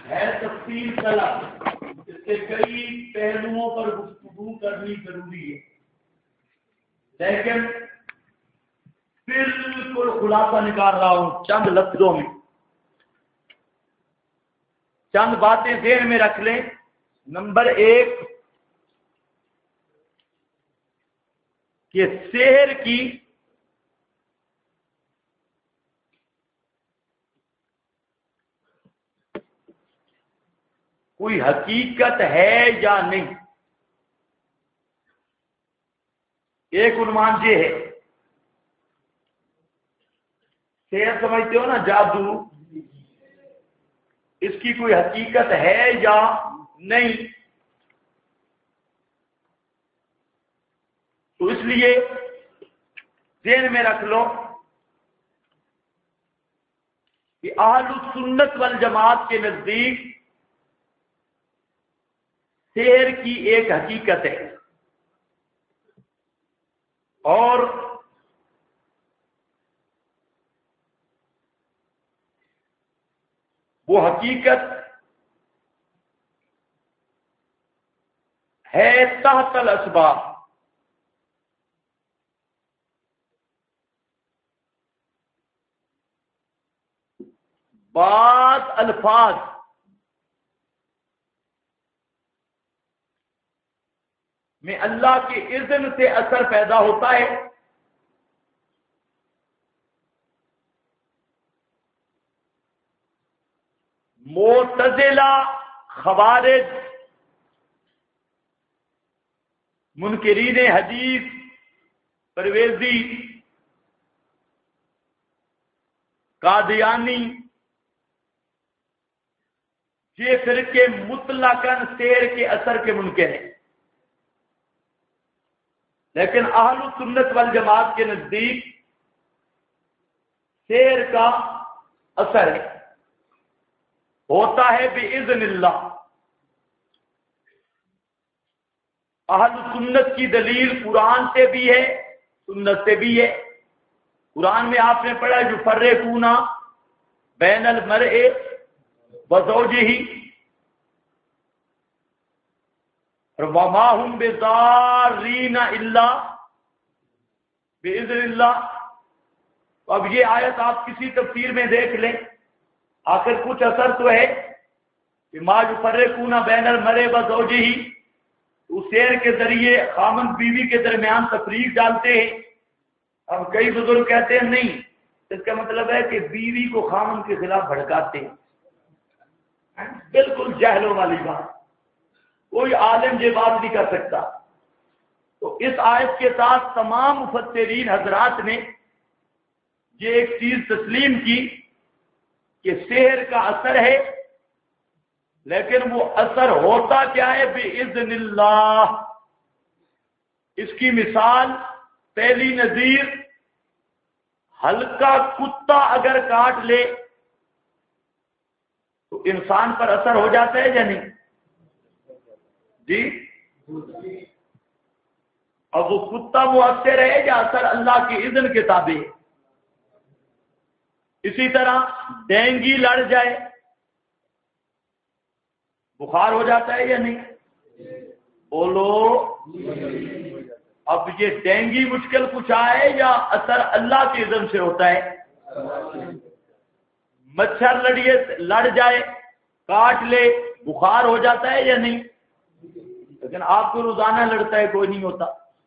ہے تفصیل طلب، اس کے کئی پہلوؤں پر گفتگو کرنی ضروری ہے، لیکن بالکل خلاصہ نکال رہا ہوں چند لفظوں میں۔ چند باتیں ذہن میں رکھ لیں۔ نمبر 1 کہ سحر کی کوئی حقیقت ہے یا نہیں، ایک عنوان یہ ہے۔ سحر سمجھتے ہو نا، جادو، اس کی کوئی حقیقت ہے یا نہیں، تو اس لیے ذہن میں رکھ لو کہ اہل السنت والجماعت کے نزدیک سحر کی ایک حقیقت ہے، اور وہ حقیقت ہے تحت الاسباب۔ بعض الفاظ میں اللہ کے اذن سے اثر پیدا ہوتا ہے، معتزلہ، خوارج، منکرین حدیث، پرویزی، قادیانی، یہ فرقے مطلقاً سحر کے اثر کے منکر ہیں، لیکن اہل السنت والجماعت کے نزدیک سحر کا اثر ہے، ہوتا ہے باذن اللہ۔ اہل سنت کی دلیل قرآن سے بھی ہے، سنت سے بھی ہے۔ قرآن میں آپ نے پڑھا یفرقون بین المرء وزوجہ وما هم بضارین الا باذن اللہ۔ اب یہ آیت آپ کسی تفسیر میں دیکھ لیں، آخر کچھ اثر تو ہے کہ ما یفرقون بین المرء وزوجہ، اس سحر کے ذریعے خامند بیوی کے درمیان تفریق ڈالتے ہیں۔ اب کئی بزرگ کہتے ہیں نہیں، اس کا مطلب ہے کہ بیوی کو خامند کے خلاف بھڑکاتے ہیں۔ بالکل جہلوں والی بات، کوئی عالم یہ بات نہیں کر سکتا۔ تو اس آیت کے ساتھ تمام مفسرین حضرات نے یہ ایک چیز تسلیم کی کہ سحر کا اثر ہے، لیکن وہ اثر ہوتا کیا ہے؟ باذن اللہ۔ اس کی مثال پہلی نظیر، ہلکا کتا اگر کاٹ لے تو انسان پر اثر ہو جاتا ہے یا نہیں؟ جی، اب وہ کتا مؤثر ہے یا اثر اللہ کے اذن کے تابع ہے؟ اسی طرح ڈینگی لڑ جائے، بخار ہو جاتا ہے یا نہیں؟ بولو۔ اب یہ ڈینگی مشکل کچھ ہے یا اثر اللہ کے اذن سے ہوتا ہے؟ مچھر لڑ جائے، کاٹ لے، بخار ہو جاتا ہے یا نہیں؟ لیکن آپ کو روزانہ لڑتا ہے، کوئی نہیں ہوتا،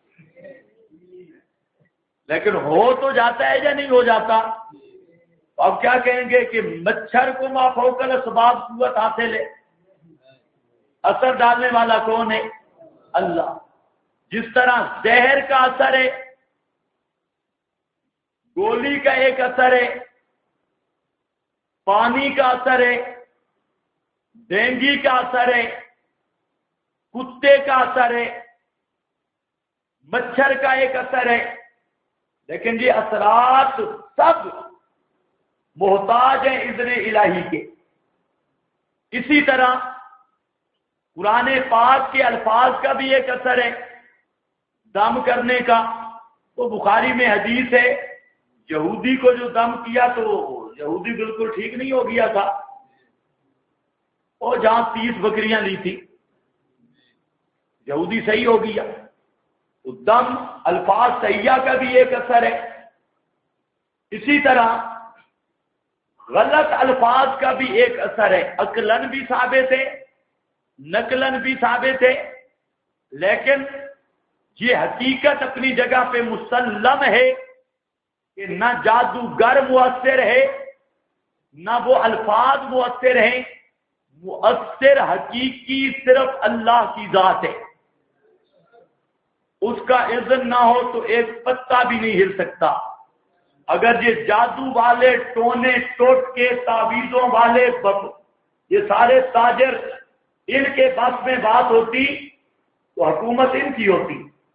لیکن ہو تو جاتا ہے یا نہیں ہو جاتا؟ اب کیا کہیں گے کہ مچھر کو ما فوق الاسباب قوت حاصل ہے، اثر ڈالنے والا کون ہے؟ اللہ۔ جس طرح زہر کا اثر ہے، گولی کا ایک اثر ہے، پانی کا اثر ہے، ڈینگی کا اثر ہے، کتے کا اثر ہے، مچھر کا ایک اثر ہے، لیکن یہ اثرات سب محتاج ہیں اذن الہی کے۔ اسی طرح قرآن پاک کے الفاظ کا بھی ایک اثر ہے، دم کرنے کا۔ تو بخاری میں حدیث ہے، یہودی کو جو دم کیا تو یہودی بالکل ٹھیک نہیں ہو گیا تھا، اور جہاں 30 بکریاں لی تھی یہودی صحیح ہو گیا، تو دم الفاظ صحیحہ کا بھی ایک اثر ہے. اسی طرح غلط الفاظ کا بھی ایک اثر ہے، عقلاً بھی ثابت ہے، نقلاً بھی ثابت ہے، لیکن یہ حقیقت اپنی جگہ پہ مسلم ہے کہ نہ جادوگر مؤثر ہے نہ وہ الفاظ مؤثر ہیں. مؤثر حقیقی صرف اللہ کی ذات ہے، اس کا اذن نہ ہو تو ایک پتا بھی نہیں ہل سکتا. اگر یہ جادو والے ٹونے ٹوٹکے تعویذوں والے یہ سارے تاجر ان کے بس میں بات ہوتی تو حکومت ان کی ہوتی.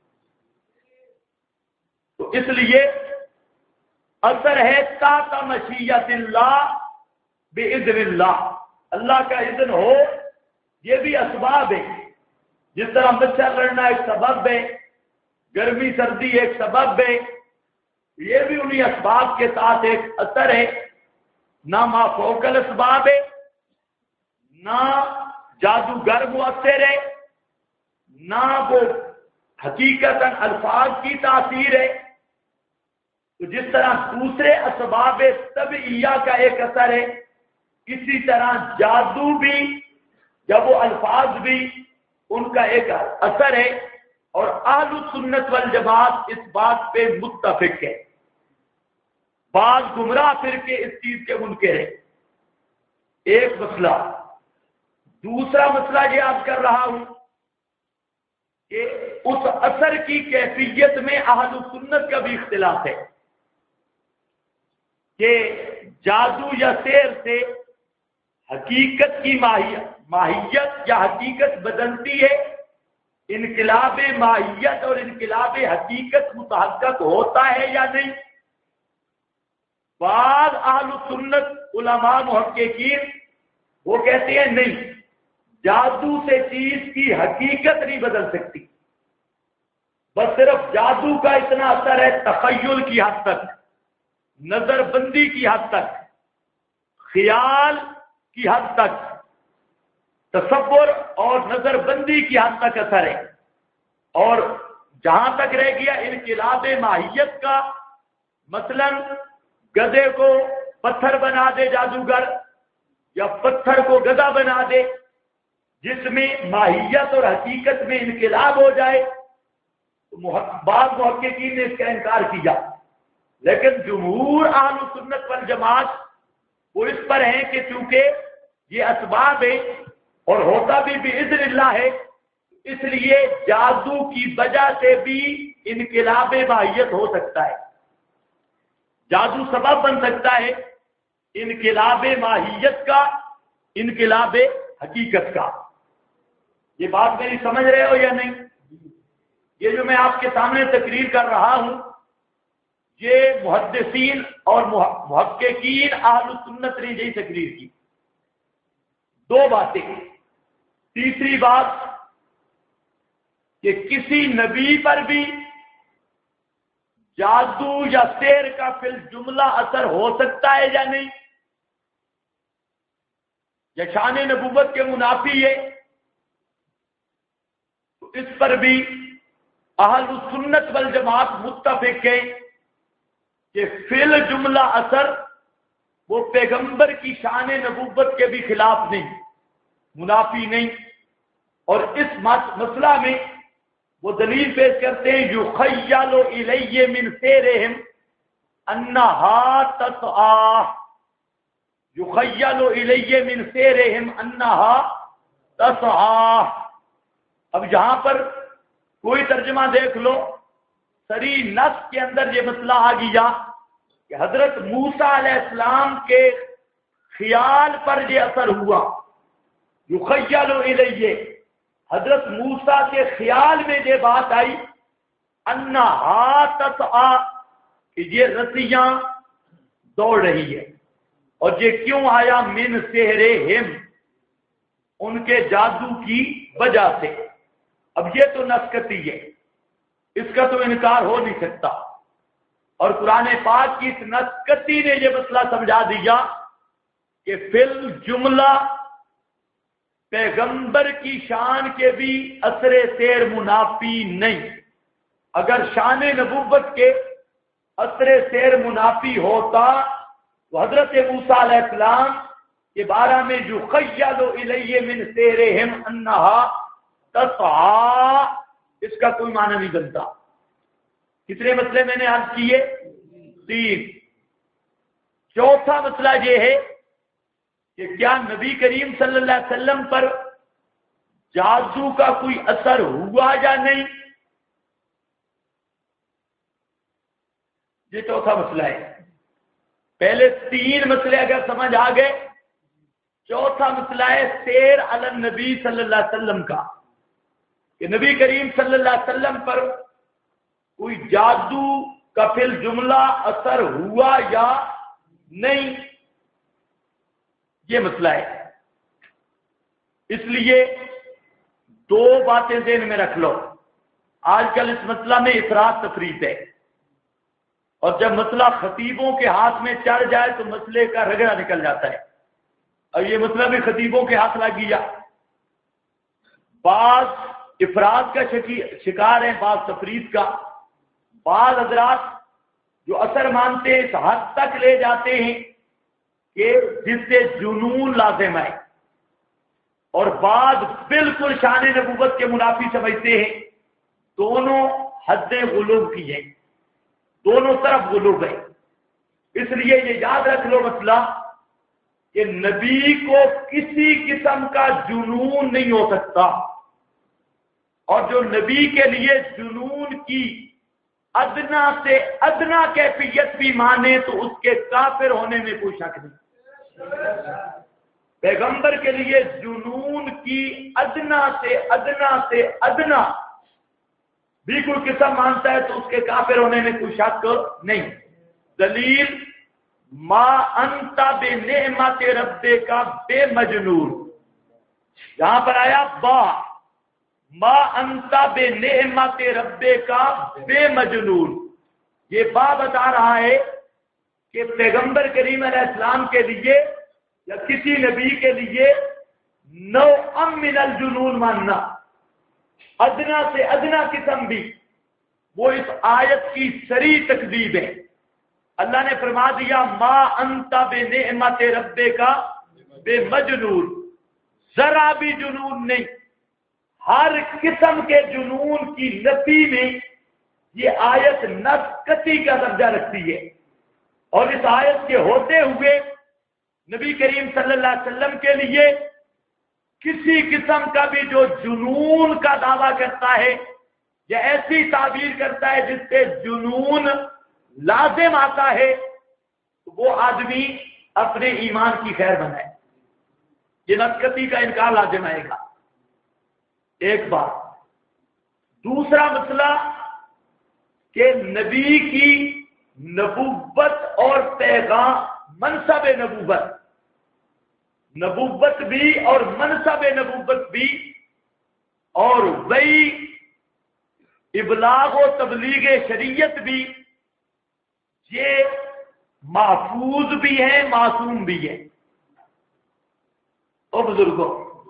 تو اس لیے اثر ہے تا مشیت اللہ باذن اللہ، اللہ کا اذن ہو. یہ بھی اسباب ہے، جس طرح مچھر لڑنا ایک سبب ہے، گرمی سردی ایک سبب ہے، یہ بھی انہی اسباب کے ساتھ ایک اثر ہے. نہ ما فوق الاسباب ہے، نہ جادوگر مؤثر ہے، نہ وہ حقیقتاً الفاظ کی تاثیر ہے. تو جس طرح دوسرے اسباب طبعیہ کا ایک اثر ہے، اسی طرح جادو بھی جب وہ الفاظ بھی ان کا ایک اثر ہے. اور اہل سنت والجماعت اس بات پہ متفق ہے. بعض گمراہ فرقے اس چیز کے منکر ہیں. ایک مسئلہ. دوسرا مسئلہ یہ آپ کر رہا ہوں کہ اس اثر کی کیفیت میں اہل سنت کا بھی اختلاف ہے کہ جادو یا سحر سے حقیقت کی ماہیت یا حقیقت بدلتی ہے، انقلاب ماہیت اور انقلاب حقیقت متحقق ہوتا ہے یا نہیں. بعض اہل سنت علماء محققین وہ کہتے ہیں نہیں، جادو سے چیز کی حقیقت نہیں بدل سکتی، بس صرف جادو کا اتنا اثر ہے تخیل کی حد تک، نظر بندی کی حد تک، خیال کی حد تک، تصور اور نظر بندی کی حد تک اثر ہے. اور جہاں تک رہ گیا انقلاب ماہیت کا، مثلا گدھے کو پتھر بنا دے جادوگر یا پتھر کو گدھا بنا دے جس میں ماہیت اور حقیقت میں انقلاب ہو جائے، بعض محققین نے اس کا انکار کیا. لیکن جمہور اہل سنت والجماعت وہ اس پر ہیں کہ چونکہ یہ اسباب ہے اور ہوتا بھی باذن اللہ ہے، اس لیے جادو کی وجہ سے بھی انقلاب ماہیت ہو سکتا ہے. جادو سبب بن سکتا ہے انقلاب ماہیت کا، انقلاب حقیقت کا. یہ بات میری سمجھ رہے ہو یا نہیں؟ یہ جو میں آپ کے سامنے تقریر کر رہا ہوں یہ محدثین اور محققین اہل سنت نے یہی تقریر کی. دو باتیں. تیسری بات کہ کسی نبی پر بھی جادو یا سحر کا فی الجملہ اثر ہو سکتا ہے یا نہیں، یا شان نبوت کے منافی ہے، تو اس پر بھی اہل سنت والجماعت متفق ہے کہ فی الجملہ اثر وہ پیغمبر کی شان نبوت کے بھی خلاف نہیں، منافی نہیں. اور اس مسئلہ میں وہ دلیل پیش کرتے ہیں یخیل الی من سحرہم انہا تسعی، یخیل الی من سحرہم انہا تسعی. اب یہاں پر کوئی ترجمہ دیکھ لو، سری نص کے اندر یہ مسئلہ آ گیا کہ حضرت موسیٰ علیہ السلام کے خیال پر یہ اثر ہوا. یخیل الیہ، حضرت موسیٰ کے خیال میں یہ بات آئی انہا تسعی کہ یہ رسیاں دوڑ رہی ہے. اور یہ کیوں آیا؟ من سحرہم، ان کے جادو کی وجہ سے. اب یہ تو نسکتی ہے، اس کا تو انکار ہو نہیں سکتا. اور قرآن پاک کی اس نسکتی نے یہ مسئلہ سمجھا دیا کہ فی الجملہ پیغمبر کی شان کے بھی اثر سیر منافی نہیں. اگر شان نبوت کے اثر سیر منافی ہوتا تو حضرت موسیٰ علیہ السلام کے بارے میں جو خیل الیہ من سیرہم انہا تسعی، اس کا کوئی معنی نہیں بنتا. کتنے مسئلے میں نے عرض کیے؟ 3. چوتھا مسئلہ یہ ہے کہ کیا نبی کریم صلی اللہ علیہ وسلم پر جادو کا کوئی اثر ہوا یا نہیں؟ یہ چوتھا مسئلہ ہے. پہلے 3 مسئلے اگر سمجھ آ گئے، چوتھا مسئلہ ہے سیر علی النبی صلی اللہ علیہ وسلم کا، کہ نبی کریم صلی اللہ علیہ وسلم پر کوئی جادو کا فی الجملہ اثر ہوا یا نہیں، یہ مسئلہ ہے. اس لیے 2 باتیں ذہن میں رکھ لو. آج کل اس مسئلہ میں افراط تفریط ہے، اور جب مسئلہ خطیبوں کے ہاتھ میں چڑھ جائے تو مسئلے کا رگڑا نکل جاتا ہے. اور یہ مسئلہ بھی خطیبوں کے ہاتھ لگ گیا. بعض افراد کا شکار ہیں، بعض تفریط کا. بعض حضرات جو اثر مانتے ہیں اس حد تک لے جاتے ہیں کہ جس سے جنون لازم ہے، اور بعض بالکل شان نبوت کے منافی سمجھتے ہیں. دونوں حد غلو کی ہیں، دونوں طرف غلو ہے. اس لیے یہ یاد رکھ لو مسئلہ کہ نبی کو کسی قسم کا جنون نہیں ہو سکتا، اور جو نبی کے لیے جنون کی ادنا سے ادنا کیفیت بھی مانے تو اس کے کافر ہونے میں کوئی شک نہیں. پیغمبر کے لیے جنون کی ادنا سے ادنا بھی کوئی قسم مانتا ہے تو اس کے کافر ہونے میں کوئی شک نہیں. دلیل ما انت بنعمت ربک بے مجنون، یہاں پر آیا ما انت بنعمت ربک بے مجنون. یہ بتا رہا ہے کہ پیغمبر کریم علیہ السلام کے لیے یا کسی نبی کے لیے نوع من الجنون ماننا، ادنا سے ادنا قسم بھی، وہ اس آیت کی صریح تکذیب ہے. اللہ نے فرما دیا ما انت بنعمت ربک بے مجنون، ذرا بھی جنون نہیں. ہر قسم کے جنون کی نفی میں یہ آیت نسقطی کا درجہ رکھتی ہے، اور اس آیت کے ہوتے ہوئے نبی کریم صلی اللہ علیہ وسلم کے لیے کسی قسم کا بھی جو جنون کا دعویٰ کرتا ہے یا ایسی تعبیر کرتا ہے جس سے جنون لازم آتا ہے، تو وہ آدمی اپنے ایمان کی خیر بنائے. یہ نسقطی کا انکار لازم آئے گا. ایک بات. دوسرا مسئلہ کہ نبی کی نبوت اور پیغام، منصب نبوت بھی اور منصب نبوت بھی، اور وہی ابلاغ و تبلیغ شریعت بھی، یہ محفوظ بھی ہے، معصوم بھی ہے. او بزرگوں،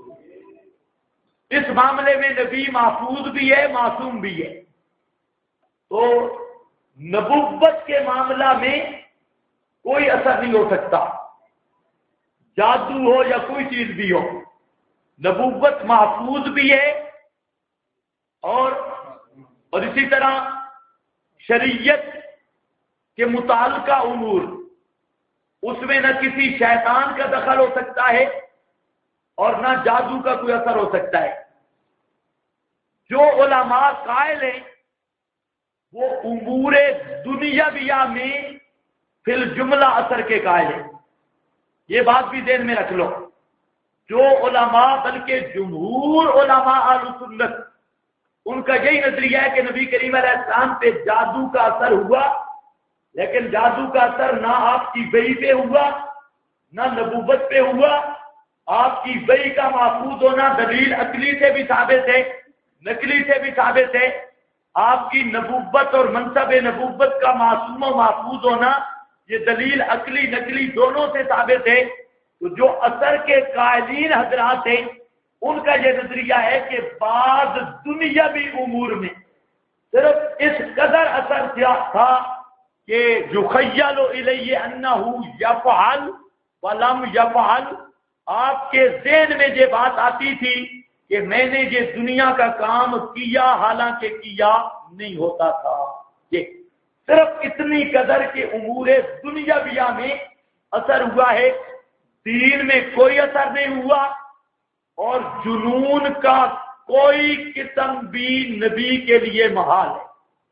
اس معاملے میں نبی محفوظ بھی ہے، معصوم بھی ہے. تو نبوت کے معاملہ میں کوئی اثر نہیں ہو سکتا، جادو ہو یا کوئی چیز بھی ہو. نبوت محفوظ بھی ہے، اور اسی طرح شریعت کے متعلقہ امور، اس میں نہ کسی شیطان کا دخل ہو سکتا ہے اور نہ جادو کا کوئی اثر ہو سکتا ہے. جو علماء قائل ہیں وہ امور دنیاویہ میں فی الجملہ اثر کے قائل ہیں. یہ بات بھی ذہن میں رکھ لو. جو علماء، بلکہ جمہور علماء اہل سنت، ان کا یہی نظریہ ہے کہ نبی کریم علیہ السلام پہ جادو کا اثر ہوا، لیکن جادو کا اثر نہ آپ کی وحی پہ ہوا نہ نبوت پہ ہوا. آپ کی وحی کا محفوظ ہونا دلیل عقلی سے بھی ثابت ہے، نقلی سے بھی ثابت ہے. آپ کی نبوت اور منصب نبوت کا معصوم و محفوظ ہونا یہ دلیل عقلی نقلی دونوں سے ثابت ہے. تو جو اثر کے قائلین حضرات ہیں ان کا یہ نظریہ ہے کہ بعض دنیاوی امور میں صرف اس قدر اثر تھا کہ یخیل الیہ انہ یفعل ولم یفعل، آپ کے ذہن میں یہ بات آتی تھی کہ میں نے یہ دنیا کا کام کیا حالانکہ کیا نہیں ہوتا تھا۔ یہ صرف اتنی قدر کے امور دنیاویہ میں اثر ہوا ہے، دین میں کوئی اثر نہیں ہوا، اور جنون کا کوئی قسم بھی نبی کے لیے محال ہے۔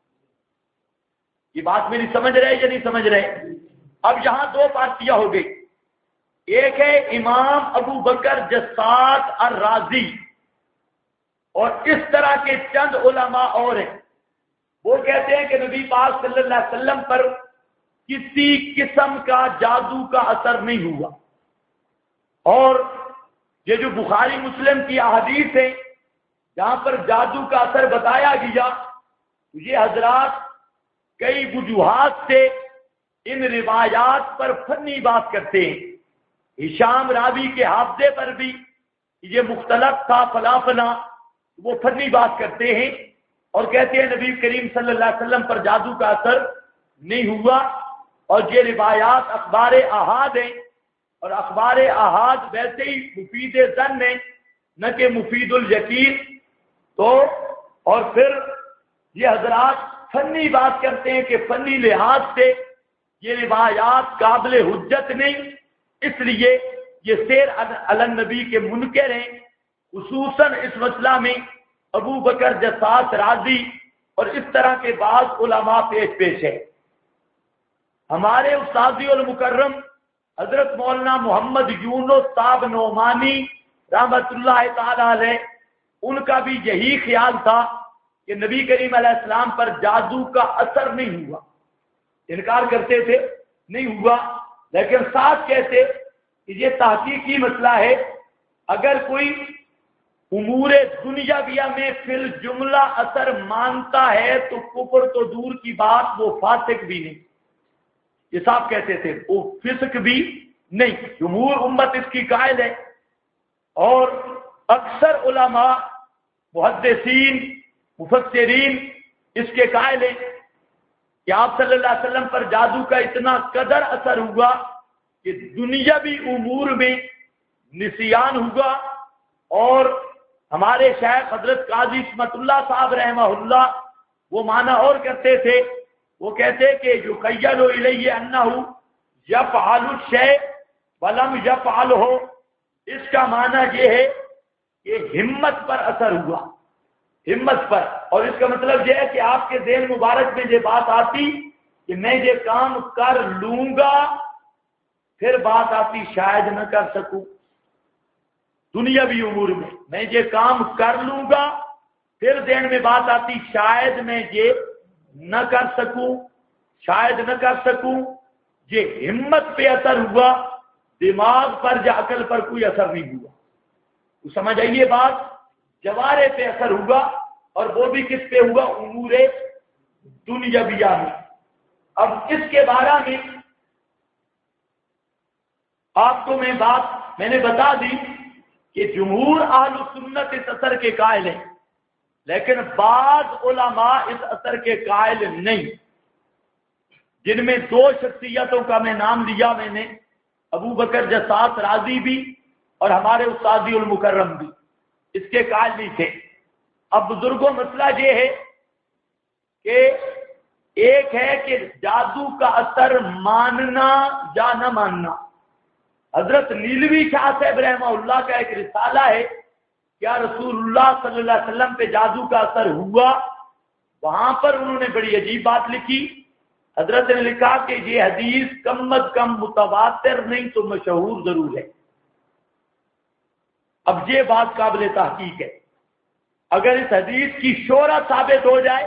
یہ بات میری سمجھ رہے یا نہیں سمجھ رہے؟ اب یہاں دو پارٹیاں ہو گئی، ایک ہے امام ابو بکر جساس الرازی اور اس طرح کے چند علماء اور ہیں، وہ کہتے ہیں کہ نبی پاک صلی اللہ علیہ وسلم پر کسی قسم کا جادو کا اثر نہیں ہوا، اور یہ جو بخاری مسلم کی احادیث ہیں جہاں پر جادو کا اثر بتایا گیا، یہ حضرات کئی وجوہات سے ان روایات پر فنی بات کرتے ہیں۔ ہشام راوی کے حافظے پر بھی یہ مختلف تھا فلاں فلاں، وہ فنی بات کرتے ہیں اور کہتے ہیں نبی کریم صلی اللہ علیہ وسلم پر جادو کا اثر نہیں ہوا، اور یہ روایات اخبار احاد ہیں، اور اخبار احاد ویسے ہی مفید ظن ہے نہ کہ مفید الیقین۔ تو اور پھر یہ حضرات فنی بات کرتے ہیں کہ فنی لحاظ سے یہ روایات قابل حجت نہیں، اس لیے یہ سیر علی النبی کے منکر ہیں، خصوصاً اس مسئلہ میں ابو بکر جساس رازی اور اس طرح کے بعض علماء پیش ہے۔ ہمارے استاذی المکرم حضرت مولانا محمد یونس صاحب نعمانی رحمت اللہ تعالی علیہ، ان کا بھی یہی خیال تھا کہ نبی کریم علیہ السلام پر جادو کا اثر نہیں ہوا، انکار کرتے تھے نہیں ہوا، لیکن ساتھ کہتے کہ یہ تحقیقی مسئلہ ہے، اگر کوئی امور دنیاویہ میں فی الجملہ اثر مانتا ہے تو کفر تو دور کی بات وہ فاسق بھی نہیں، یہ صاحب کہتے تھے، وہ فسق بھی نہیں، جمہور امت اس کی قائل ہے، اور اکثر علماء محدثین مفسرین اس کے قائل ہیں کہ آپ صلی اللہ علیہ وسلم پر جادو کا اتنا قدر اثر ہوا کہ دنیاوی امور میں نسیان ہوا، اور ہمارے شیخ حضرت قاضی اسمت اللہ صاحب رحمہ اللہ وہ معنی اور کرتے تھے، وہ کہتے کہ یخیل الیہ انہ یفعل الشیء ولم یفعلہ، اس کا معنی یہ ہے کہ ہمت پر اثر ہوا، ہمت پر، اور اس کا مطلب یہ ہے کہ آپ کے ذہن مبارک میں یہ بات آتی کہ میں یہ کام کر لوں گا، پھر بات آتی شاید نہ کر سکوں، دنیاوی امور میں یہ کام کر لوں گا، پھر ذہن میں بات آتی شاید میں یہ نہ کر سکوں، شاید نہ کر سکوں، یہ ہمت پہ اثر ہوا، دماغ پر یا عقل پر کوئی اثر نہیں ہوا، تو سمجھ آئیے بات، جوارے پہ اثر ہوا، اور وہ بھی کس پہ ہوا؟ امور دنیاویہ میں۔ اب اس کے بارے میں آپ کو میں نے بتا دی کہ جمہور اہل سنت اس اثر کے قائل ہیں، لیکن بعض علماء اس اثر کے قائل نہیں، جن میں دو شخصیتوں کا میں نام لیا میں نے، ابو بکر جساس رازی بھی اور ہمارے استاذی المکرم بھی اس کے قائل نہیں تھے۔ اب بزرگوں مسئلہ یہ ہے کہ ایک ہے کہ جادو کا اثر ماننا یا نہ ماننا۔ حضرت نیلوی شاہ صاحب رحمہ اللہ کا ایک رسالہ ہے، کیا رسول اللہ صلی اللہ علیہ وسلم پہ جادو کا اثر ہوا؟ وہاں پر انہوں نے بڑی عجیب بات لکھی، حضرت نے لکھا کہ یہ حدیث کم از کم متواتر نہیں تو مشہور ضرور ہے۔ اب یہ بات قابل تحقیق ہے، اگر اس حدیث کی شہرت ثابت ہو جائے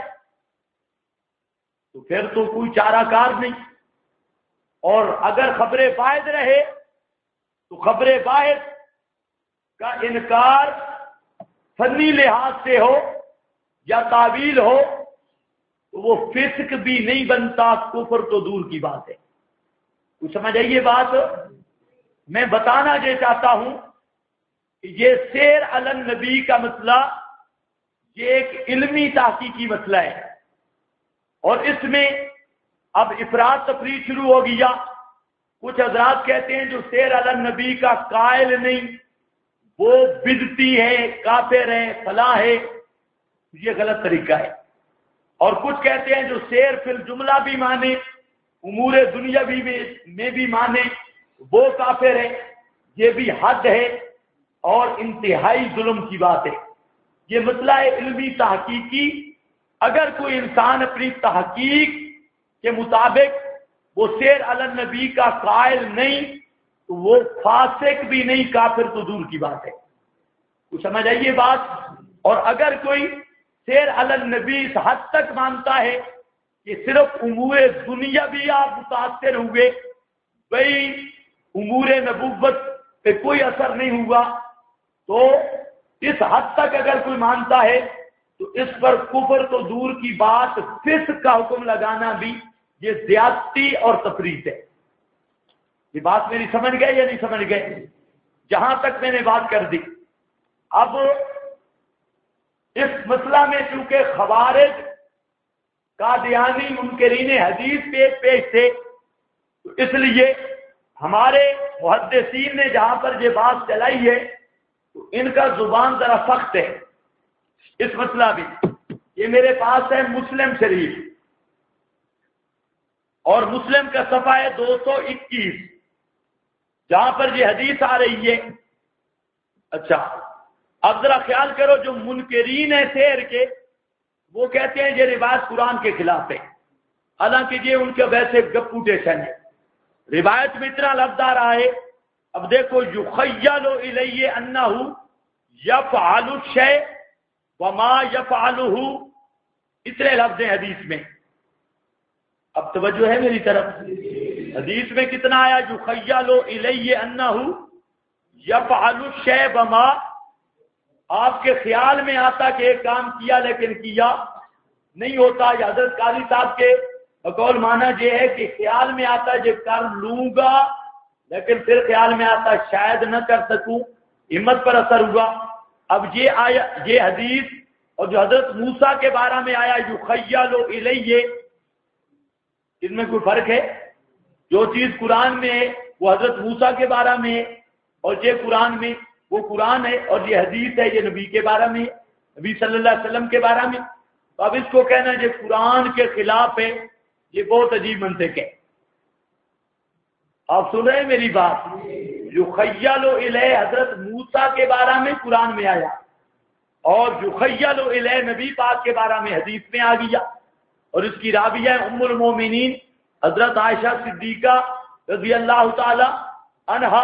تو پھر تو کوئی چارہ کار نہیں، اور اگر خبر واحد رہے تو خبر واحد کا انکار فنی لحاظ سے ہو یا تعویل ہو تو وہ فسق بھی نہیں بنتا، کفر تو دور کی بات ہے۔ کچھ سمجھ آئیے بات، میں بتانا یہ چاہتا ہوں کہ کہ یہ سیر علی النبی کا مسئلہ یہ ایک علمی تحقیقی مسئلہ ہے، اور اس میں اب افراط تفریط شروع ہو گیا۔ کچھ حضرات کہتے ہیں جو سیر علی النبی کا قائل نہیں وہ بدعتی ہے، کافر ہے، فلاں ہے، یہ غلط طریقہ ہے۔ اور کچھ کہتے ہیں جو سیر فی الجملہ بھی مانے، امور دنیاوی میں بھی مانے، وہ کافر ہے۔ یہ بھی حد ہے اور انتہائی ظلم کی بات ہے۔ یہ مسئلہ ہے علمی تحقیقی۔ اگر کوئی انسان اپنی تحقیق کے مطابق وہ سیر علی النبی کا قائل نہیں تو وہ فاسق بھی نہیں، کافر تو دور کی بات ہے۔ کچھ سمجھ آئیے بات۔ اور اگر کوئی سیر علی النبی اس حد تک مانتا ہے کہ صرف امور دنیا بھی آپ متاثر ہوئے، بھئی امور نبوت پہ کوئی اثر نہیں ہوا، تو اس حد تک اگر کوئی مانتا ہے تو اس پر کفر تو دور کی بات، فسق کا حکم لگانا بھی یہ زیادتی اور تفریط ہے۔ یہ بات میری سمجھ گئے یا نہیں سمجھ گئے؟ جہاں تک میں نے بات کر دی۔ اب اس مسئلہ میں چونکہ خوارج قادیانی منکرین حدیث پیش تھے، تو اس لیے ہمارے محدثین نے جہاں پر یہ بات چلائی ہے تو ان کا زبان ذرا سخت ہے اس مسئلہ بھی۔ یہ میرے پاس ہے مسلم شریف، اور مسلم کا صفحہ ہے 221، جہاں پر یہ حدیث آ رہی ہے۔ اچھا اب ذرا خیال کرو، جو منکرین ہیں سیر کے وہ کہتے ہیں یہ روایت قرآن کے خلاف ہے، حالانکہ یہ ان کے ویسے گپوٹیشن ہے۔ روایت میں اتنا لفظ آ رہا ہے، اب دیکھو یخیل الیہ انہ یفعل الشیء وما یفعلہ، اتنے لفظ ہیں حدیث میں۔ اب توجہ ہے میری طرف؟ حدیث میں کتنا آیا؟ یخیل الیہ انہ یفعل الشیء وما، آپ کے خیال میں آتا کہ ایک کام کیا لیکن کیا نہیں ہوتا۔ یا حضرت قاضی صاحب کے بقول مانا یہ ہے کہ خیال میں آتا یہ کر لوں گا، لیکن پھر خیال میں آتا شاید نہ کر سکوں، ہمت پر اثر ہوا۔ اب یہ آیا، یہ حدیث اور جو حضرت موسیٰ کے بارے میں آیا یخیل الیہ، ان میں کوئی فرق ہے؟ جو چیز قرآن میں ہے وہ حضرت موسیٰ کے بارے میں ہے، اور یہ قرآن میں وہ قرآن ہے، اور یہ حدیث ہے یہ نبی کے بارے میں، نبی صلی اللہ علیہ وسلم کے بارے میں۔ اب اس کو کہنا یہ قرآن کے خلاف ہے، یہ بہت عجیب منطق ہے۔ آپ سن رہے ہیں میری بات؟ یخیل الیہ حضرت موسیٰ کے بارے میں قرآن میں آیا، اور یخیل الیہ نبی پاک کے بارے میں حدیث میں آ گیا، اور اس کی راویہ ام المومنین حضرت عائشہ صدیقہ رضی اللہ تعالی عنہا،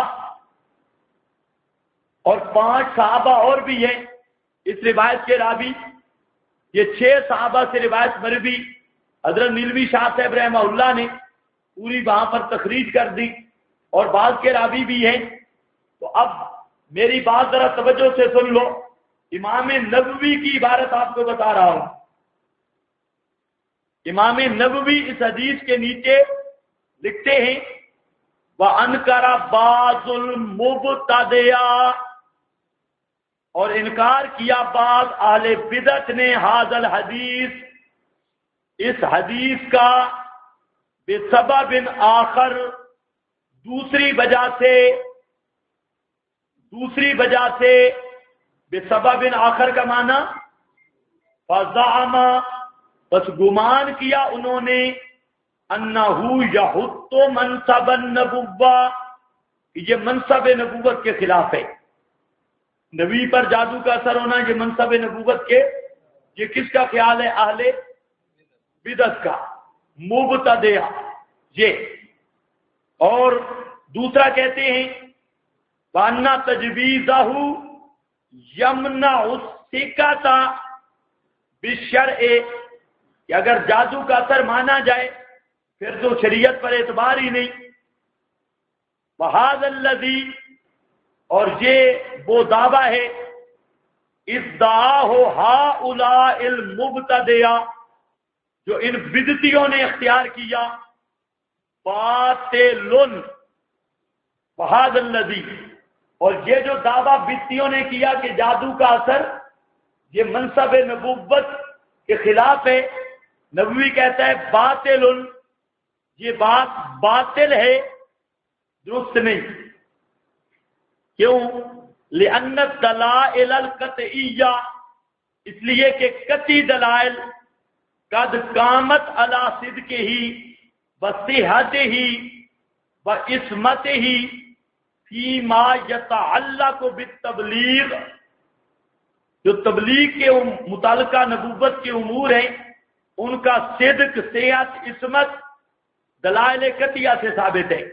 اور 5 صحابہ اور بھی ہیں اس روایت کے راوی۔ یہ 6 صحابہ سے روایت مروی، حضرت نیلوی شاہ صاحب رحمہ اللہ نے پوری وہاں پر تخریج کر دی، اور بعض کے راوی بھی ہیں۔ تو اب میری بات ذرا توجہ سے سن لو، امام نووی کی عبارت آپ کو بتا رہا ہوں۔ امام نووی اس حدیث کے نیچے لکھتے ہیں وَأَنْكَرَ بَعْضُ الْمُبْتَدِعَ، اور انکار کیا بعض اہل بدعت نے ھذا الحدیث، اس حدیث کا، بسبب آخر، دوسری وجہ سے، بسبب آخر کا معنی فزعم، بس گمان کیا انہوں نے، انہو یحط منصب النبوہ، یہ منصب نبوت کے خلاف ہے۔ نبی پر جادو کا اثر ہونا یہ منصب نبوت کے، یہ کس کا خیال ہے؟ اہل بدعت کا، مبتدع یہ۔ اور دوسرا کہتے ہیں وَأَنَّ تَجْوِيزَهُ يَمْنَعُ الثِّقَةَ بِالشَّرْعِ، کہ اگر جادو کا اثر مانا جائے پھر تو شریعت پر اعتبار ہی نہیں۔ وَهَذَا الَّذِي، اور یہ وہ دعویٰ ہے، ادعاہ ہؤلاء المبتدعہ، جو ان بدعتیوں نے اختیار کیا، باطل، وہذا الذی، اور یہ جو دعویٰ بتیوں نے کیا کہ جادو کا اثر یہ منصب نبوت کے خلاف ہے، نبوی کہتا ہے باطل، یہ بات باطل ہے، درست نہیں۔ کیوں؟ لأن الدلائل القطعیہ، اس لیے کہ قطعی دلائل قد قامت علی صدقہ وصحتہ وعصمتہ فیما یتعلق بالتبلیغ، جو تبلیغ کے متعلقہ نبوت کے امور ہیں ان کا صدق، صحت، عصمت دلائل قطعیہ سے ثابت ہے۔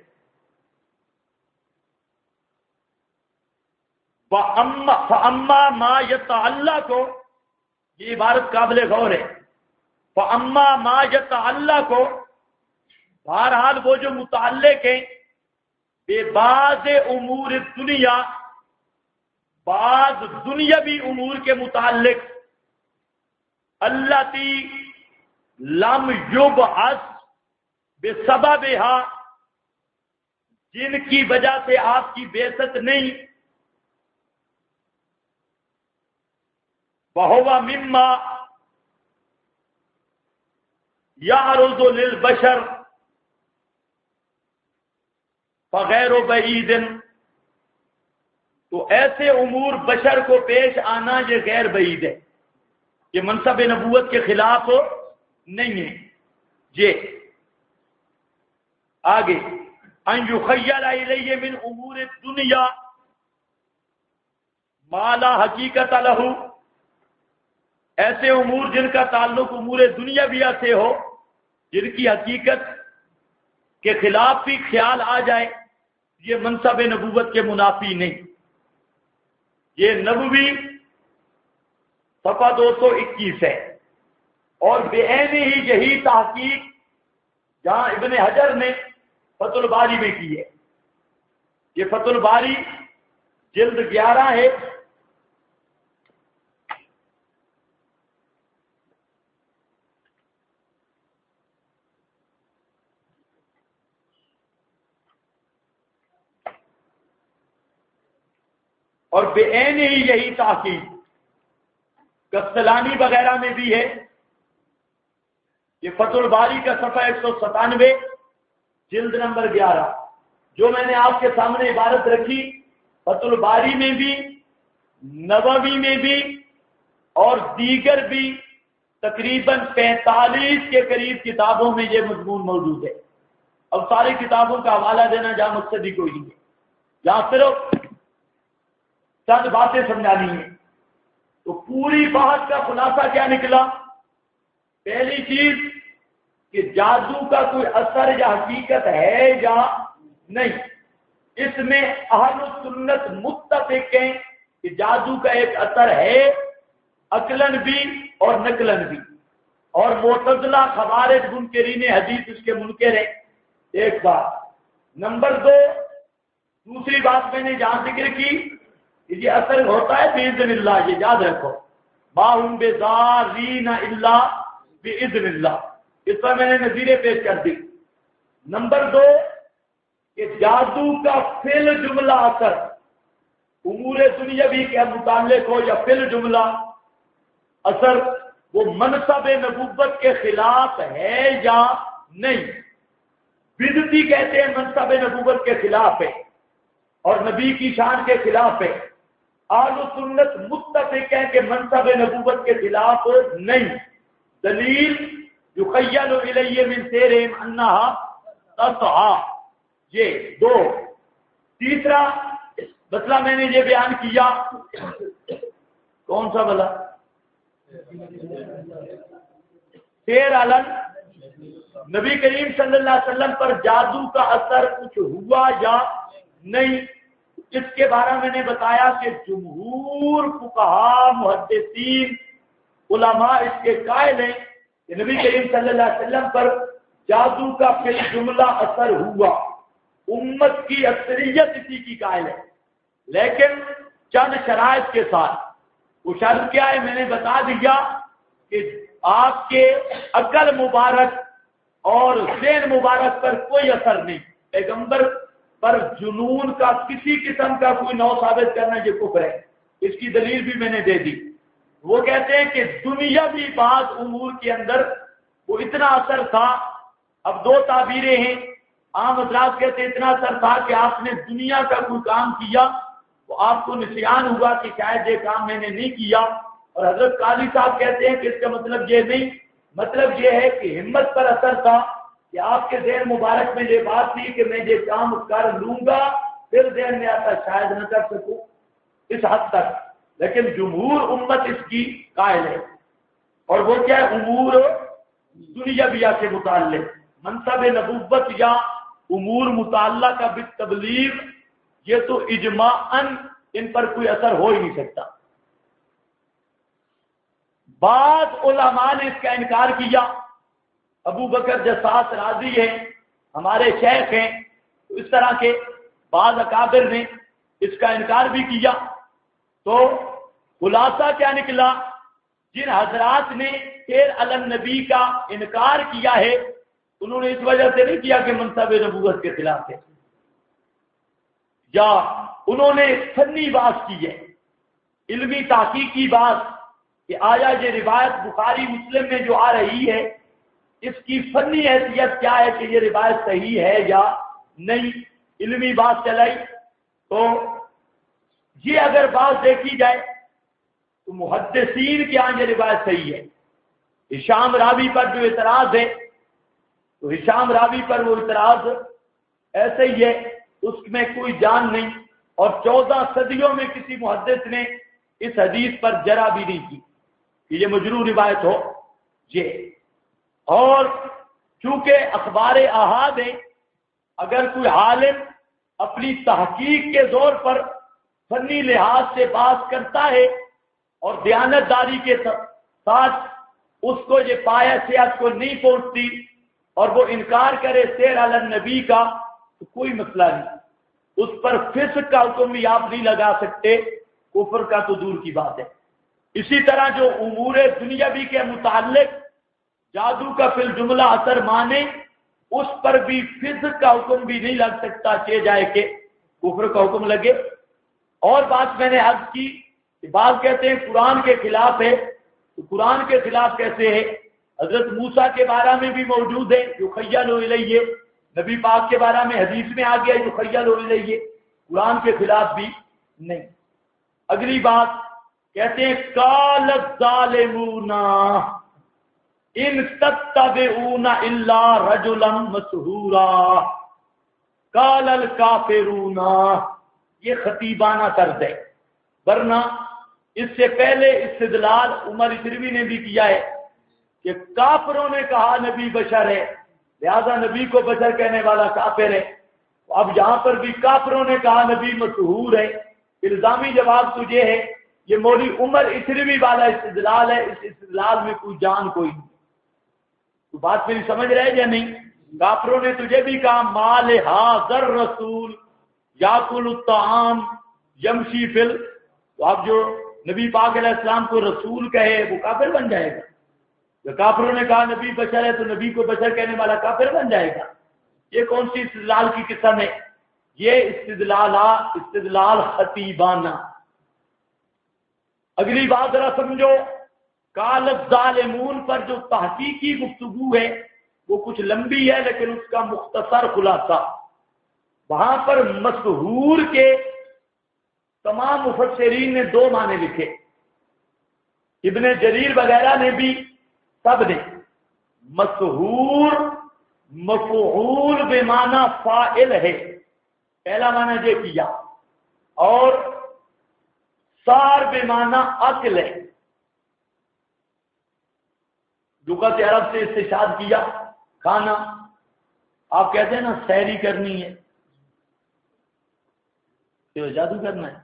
فَأَمَّا مَا يَتَعَلَّقُ، یہ عبارت قابل غور ہے، فَأَمَّا مَا يَتَعَلَّقُ، بہرحال وہ جو متعلق ہیں بے بعض امور دنیا، بعض دنیاوی امور کے متعلق، التی لم یبعث بسببها، جن کی وجہ سے آپ کی بعثت نہیں، وَهُوَ مِمَّا يَعْرُضُ لِلْبَشَرِ فَغَيْرُ بَعِيدٍ، تو ایسے امور بشر کو پیش آنا یہ غیر بعید ہے، یہ منصب نبوت کے خلاف نہیں ہے۔ یہ آگے ان یخیل الیہ من امور الدنیا ما لا حقیقت لہ، ایسے امور جن کا تعلق امور دنیاویہ سے ہو، جن کی حقیقت کے خلاف بھی خیال آ جائے، یہ منصب نبوت کے منافی نہیں۔ یہ نبوی صفحہ 221 ہے، اور بعین ہی یہی تحقیق جہاں ابن حجر نے فتح الباری میں کی ہے، یہ فتح الباری جلد 11 ہے، اور بعین ہی یہی تحقیق کستلانی وغیرہ میں بھی ہے۔ یہ فتح الباری کا صفحہ 197 جلد نمبر 11، جو میں نے آپ کے سامنے عبارت رکھی فتح الباری میں بھی، نووی میں بھی، اور دیگر بھی تقریباً 45 کے قریب کتابوں میں یہ مضمون موجود ہے۔ اب ساری کتابوں کا حوالہ دینا جہاں مقصد ہی کوئی نہیں ہے، یہاں صرف چند باتیں سمجھانی ہیں۔ تو پوری بحث کا خلاصہ کیا نکلا؟ پہلی چیز کہ جادو کا کوئی اثر یا حقیقت ہے یا نہیں، اس میں اہل سنت متفق ہیں کہ جادو کا ایک اثر ہے، عقلاً بھی اور نقلاً بھی، اور معتزلہ خوارج منکرین حدیث اس کے منکر ہیں۔ ایک بات۔ نمبر 2، دوسری بات میں نے جہاں ذکر کی، یہ اثر ہوتا ہے باذن اللہ، یہ یاد رکھو، ما هم بضارین الا باذن اللہ، اس پر میں نے نظیریں پیش کر دی۔ نمبر 2 کہ جادو کا فل جملہ اثر امور دنیاوی کے متعلق ہو یا فل جملہ اثر، وہ منصب نبوت کے خلاف ہے یا نہیں۔ بدعتی کہتے ہیں منصب نبوت کے خلاف ہے اور نبی کی شان کے خلاف ہے، اہل سنت متفق ہیں کہ منصب نبوت کے خلاف نہیں۔ دلیل یخیل الیہ من سیرہم انہا تسعی، یہ 2۔ تیسرا مسئلہ میں نے یہ بیان کیا، کون سا بلا؟ سیر علن نبی کریم صلی اللہ علیہ وسلم پر جادو کا اثر کچھ ہوا یا نہیں، اس کے بارے میں نے بتایا کہ جمہور فقہا، محدثین، علماء اس کے قائل ہیں کہ نبی کریم صلی اللہ علیہ وسلم پر جادو کا فی جملہ اثر ہوا، امت کی اکثریت اسی کی قائل ہے، لیکن چند شرائط کے ساتھ۔ وہ شرط کیا ہے؟ میں نے بتا دیا کہ آپ کے عقل مبارک اور ذہن مبارک پر کوئی اثر نہیں، پیغمبر پر جنون کا کسی قسم کا کوئی نو ثابت کرنا یہ کفر ہے. اس کی دلیل بھی میں نے دے دی. وہ کہتے ہیں کہ دنیاوی بعض امور کے اندر وہ اتنا اثر تھا. اب دو تعبیریں ہیں. عام حضرات کہتے ہیں اتنا اثر تھا کہ آپ نے دنیا کا کوئی کام کیا تو آپ کو نسیان ہوا کہ شاید یہ کام میں نے نہیں کیا. اور حضرت قاضی صاحب کہتے ہیں کہ اس کا مطلب یہ نہیں، مطلب یہ ہے کہ ہمت پر اثر تھا کہ آپ کے ذہن مبارک میں یہ بات تھی کہ میں یہ کام کر لوں گا، پھر ذہن میں آتا شاید نہ کر سکوں، اس حد تک. لیکن جمہور امت اس کی قائل ہے. اور وہ کیا ہے؟ امور دنیاویہ سے متعلق منصب نبوت یا امور متعلقہ بالتبلیغ، یہ تو اجماعاً ان پر کوئی اثر ہو ہی نہیں سکتا. بعض علماء نے اس کا انکار کیا. ابو بکر جساس راضی ہیں، ہمارے شیخ ہیں، تو اس طرح کے بعض اکابر نے اس کا انکار بھی کیا. تو خلاصہ کیا نکلا؟ جن حضرات نے سیر علی النبی کا انکار کیا ہے انہوں نے اس وجہ سے نہیں کیا کہ منصب نبوت کے خلاف ہے، یا انہوں نے فنی بات کی ہے، علمی تحقیقی بات کہ آیا یہ روایت بخاری مسلم میں جو آ رہی ہے اس کی فنی حیثیت کیا ہے کہ یہ روایت صحیح ہے یا نہیں، علمی بات چلائی. تو یہ اگر بات دیکھی جائے تو محدثین کے یہاں یہ روایت صحیح ہے. ہشام راوی پر جو اعتراض ہے تو ہشام راوی پر وہ اعتراض ایسے ہی ہے، اس میں کوئی جان نہیں. اور 14 صدیوں میں کسی محدث نے اس حدیث پر جرا بھی نہیں کی کہ یہ مجروح روایت ہو. یہ اور چونکہ اخبار احاد ہے، اگر کوئی عالم اپنی تحقیق کے زور پر فنی لحاظ سے بات کرتا ہے اور دیانتداری کے ساتھ اس کو یہ پایا صحت کو نہیں پہنچتی اور وہ انکار کرے سیر علی النبی کا تو کوئی مسئلہ نہیں. اس پر فسق کا حکم بھی آپ نہیں لگا سکتے، کفر کا تو دور کی بات ہے. اسی طرح جو امور دنیاوی کے متعلق جادو کا فی الجملہ اثر مانے اس پر بھی فسق کا حکم بھی نہیں لگ سکتا، چاہے جائے کہ کفر کا حکم لگے. اور بات میں نے عرض کی کہ بعض کہتے ہیں قرآن کے خلاف ہے، تو قرآن کے خلاف کیسے ہے؟ حضرت موسیٰ کے بارے میں بھی موجود ہے جو خیال الیہ، نبی پاک کے بارے میں حدیث میں آ گیا جو خیال الیہ، قرآن کے خلاف بھی نہیں. اگلی بات کہتے ہیں قال الظالمون ان تتبعون الا رجلا مسحورا قال الکافرون، یہ خطیبانہ طرز ہے. ورنہ اس سے پہلے استدلال عمر اشروی نے بھی کیا ہے کہ کافروں نے کہا نبی بشر ہے لہذا نبی کو بشر کہنے والا کافر ہے. اب یہاں پر بھی کافروں نے کہا نبی مسحور ہے. الزامی جواب تجھے ہے یہ مولوی عمر اشروی والا استدلال ہے، اس استدلال میں کوئی جان کوئی نہیں. تو بات میری سمجھ رہے یا نہیں؟ کافروں نے تجھے بھی کہا مال حاضر رسول یاکل الطعام یمشی فل، تو اب جو نبی پاک علیہ السلام کو رسول کہے وہ کافر بن جائے گا. جو کافروں نے کہا نبی بشر ہے تو نبی کو بشر کہنے والا کافر بن جائے گا. یہ کون سی استدلال کی قسم ہے؟ یہ استدلال خطیبانہ. اگلی بات ذرا سمجھو، قال الظالمون پر جو تحقیقی گفتگو ہے وہ کچھ لمبی ہے لیکن اس کا مختصر خلاصہ، وہاں پر مسحور کے تمام مفسرین نے 2 معنی لکھے، ابن جریر وغیرہ نے بھی، سب نے. مسحور مفعول بمعنی فاعل ہے، پہلا معنی یہ کیا، اور سار بمعنی عقل ہے. لغت عرب سے استشہاد کیا، کھانا. آپ کہتے ہیں نا سحری کرنی ہے، تو جادو کرنا ہے.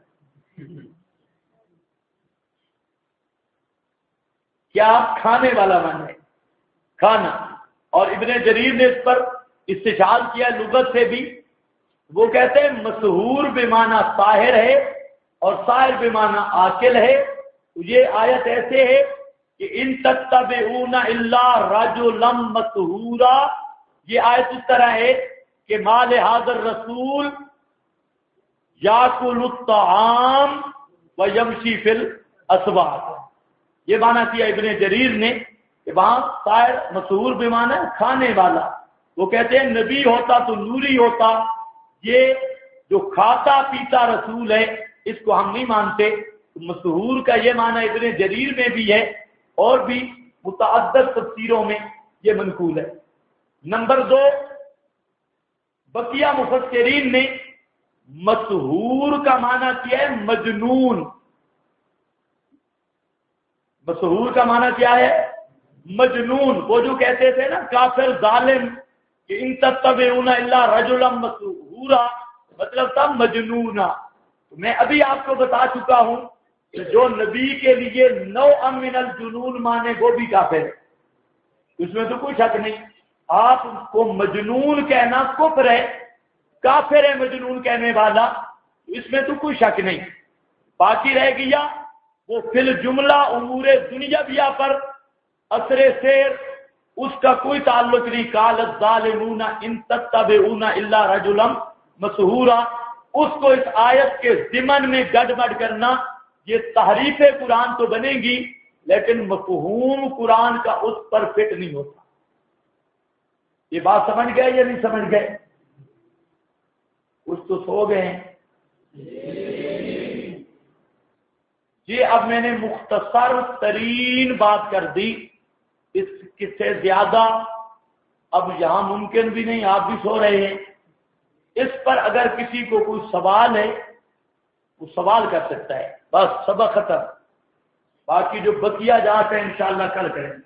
کیا کھانے والا معنی ہے، کھانا. اور ابن جریر نے اس پر استشہاد کیا لغت سے بھی. وہ کہتے ہیں مسحور بمعنی ساحر ہے اور ساحر بمعنی عاقل ہے. تو یہ آیت ایسے ہے کہ ان تتبعون الا رجلا مسحورا، یہ آیت اس طرح ہے کہ مال حاضر رسول یاکل الطعام ویمشی فی الاسواق، یہ معنی کیا ابن جریر نے کہ وہاں طائر مسحور بھی معنی کھانے والا، وہ کہتے ہیں نبی ہوتا تو نوری ہوتا، یہ جو کھاتا پیتا رسول ہے اس کو ہم نہیں مانتے۔ مسحور کا یہ معنی ابن جریر میں بھی ہے اور بھی متعدد تفسیروں میں یہ منقول ہے۔ نمبر 2، بقیہ مفسرین نے مسحور کا معنی کیا ہے مجنون۔ مسحور کا معنی کیا ہے؟ مجنون۔ وہ جو کہتے تھے نا کافر ظالم کہ ان تتبعون الا رجلا مسحورا، مطلب تھا مجنونا۔ میں ابھی آپ کو بتا چکا ہوں کہ جو نبی کے لیے نوع من الجنون مانے وہ بھی کافر ہے، اس میں تو کوئی شک نہیں۔ آپ کو مجنون کہنا کفر ہے، کافر ہے مجنون کہنے والا، اس میں تو کوئی شک نہیں۔ باقی رہ گیا وہ فی الجملہ امور دنیاویہ پر اثر سیر، اس کا کوئی تعلق نہیں۔ قال الظالمون ان تتبعون الا رجلا مسحورا، اس کو اس آیت کے ضمن میں گڑبڑ کرنا یہ تحریف قرآن تو بنے گی لیکن مفہوم قرآن کا اس پر فٹ نہیں ہوتا۔ یہ بات سمجھ گئے یا نہیں سمجھ گئے؟ کچھ تو سو گئے ہیں جی۔ اب میں نے مختصر ترین بات کر دی، اس سے زیادہ اب یہاں ممکن بھی نہیں، آپ بھی سو رہے ہیں۔ اس پر اگر کسی کو کوئی سوال ہے وہ سوال کر سکتا ہے، بس سبق ختم۔ باقی جو بقیہ جہاں سے انشاءاللہ کل کریں گے۔